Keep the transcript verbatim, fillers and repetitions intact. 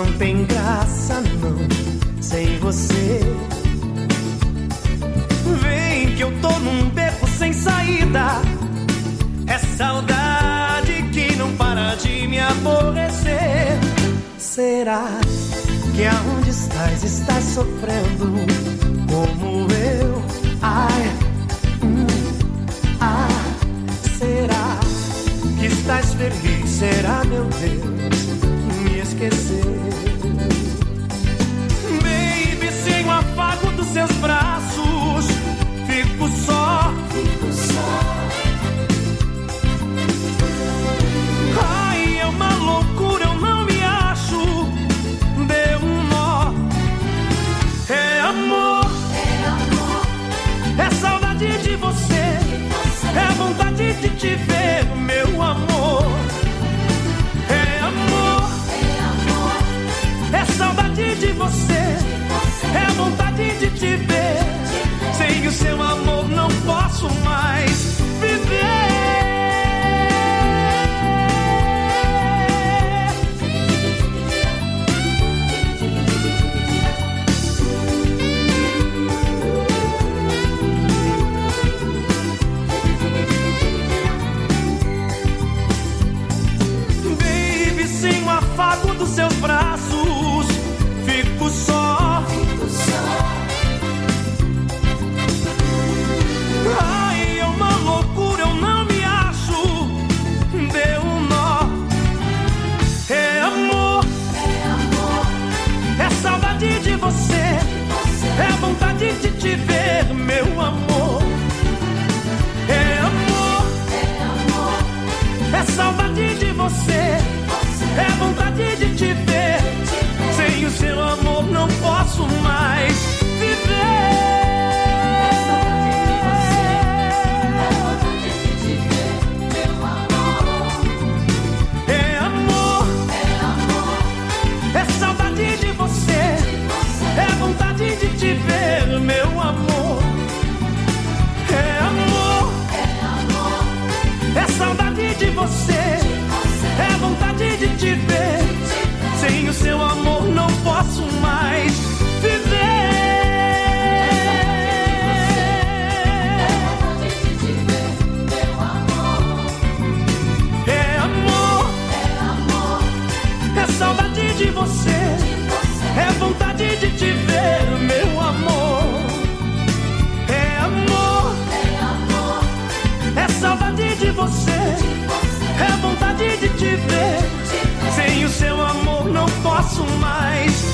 não tem graça não, sem você. Vem que eu tô num beco sem saída. É saudade que não para de me aborrecer. Será que aonde estás, estás sofrendo como eu? Ai, hum, ah, será que estás feliz? Será, meu Deus, me esquecer? Baby, sem o afago dos seus braços, fico só, fico só. Ai, é uma loucura, eu não me acho. Deu um nó. É amor, é amor, é saudade de você, é vontade de te ver, meu amor. É amor, é amor, é saudade de você, é vontade de te ver. Sem o seu amor não posso mais viver. Afago dos seus braços, fico só, fico só. Ai, é uma loucura, eu não me acho. Deu um nó. É amor, é amor, é saudade de você, é vontade de te ver, meu amor. É amor, é amor, é saudade de você, é vontade de te ver. Sem o seu amor não posso mais viver. É saudade de você, é vontade de te ver, meu amor. É amor, é amor, é saudade de você, é vontade de te ver, meu amor. É amor, é amor, é saudade de você, é vontade de te ver. Sem o seu amor não posso mais viver. É vontade de te ver, meu amor. É amor, é amor, é saudade de você, é vontade de te ver, meu amor. É amor, é amor, é saudade de você, é vontade de te ver. Sem o seu amor não posso mais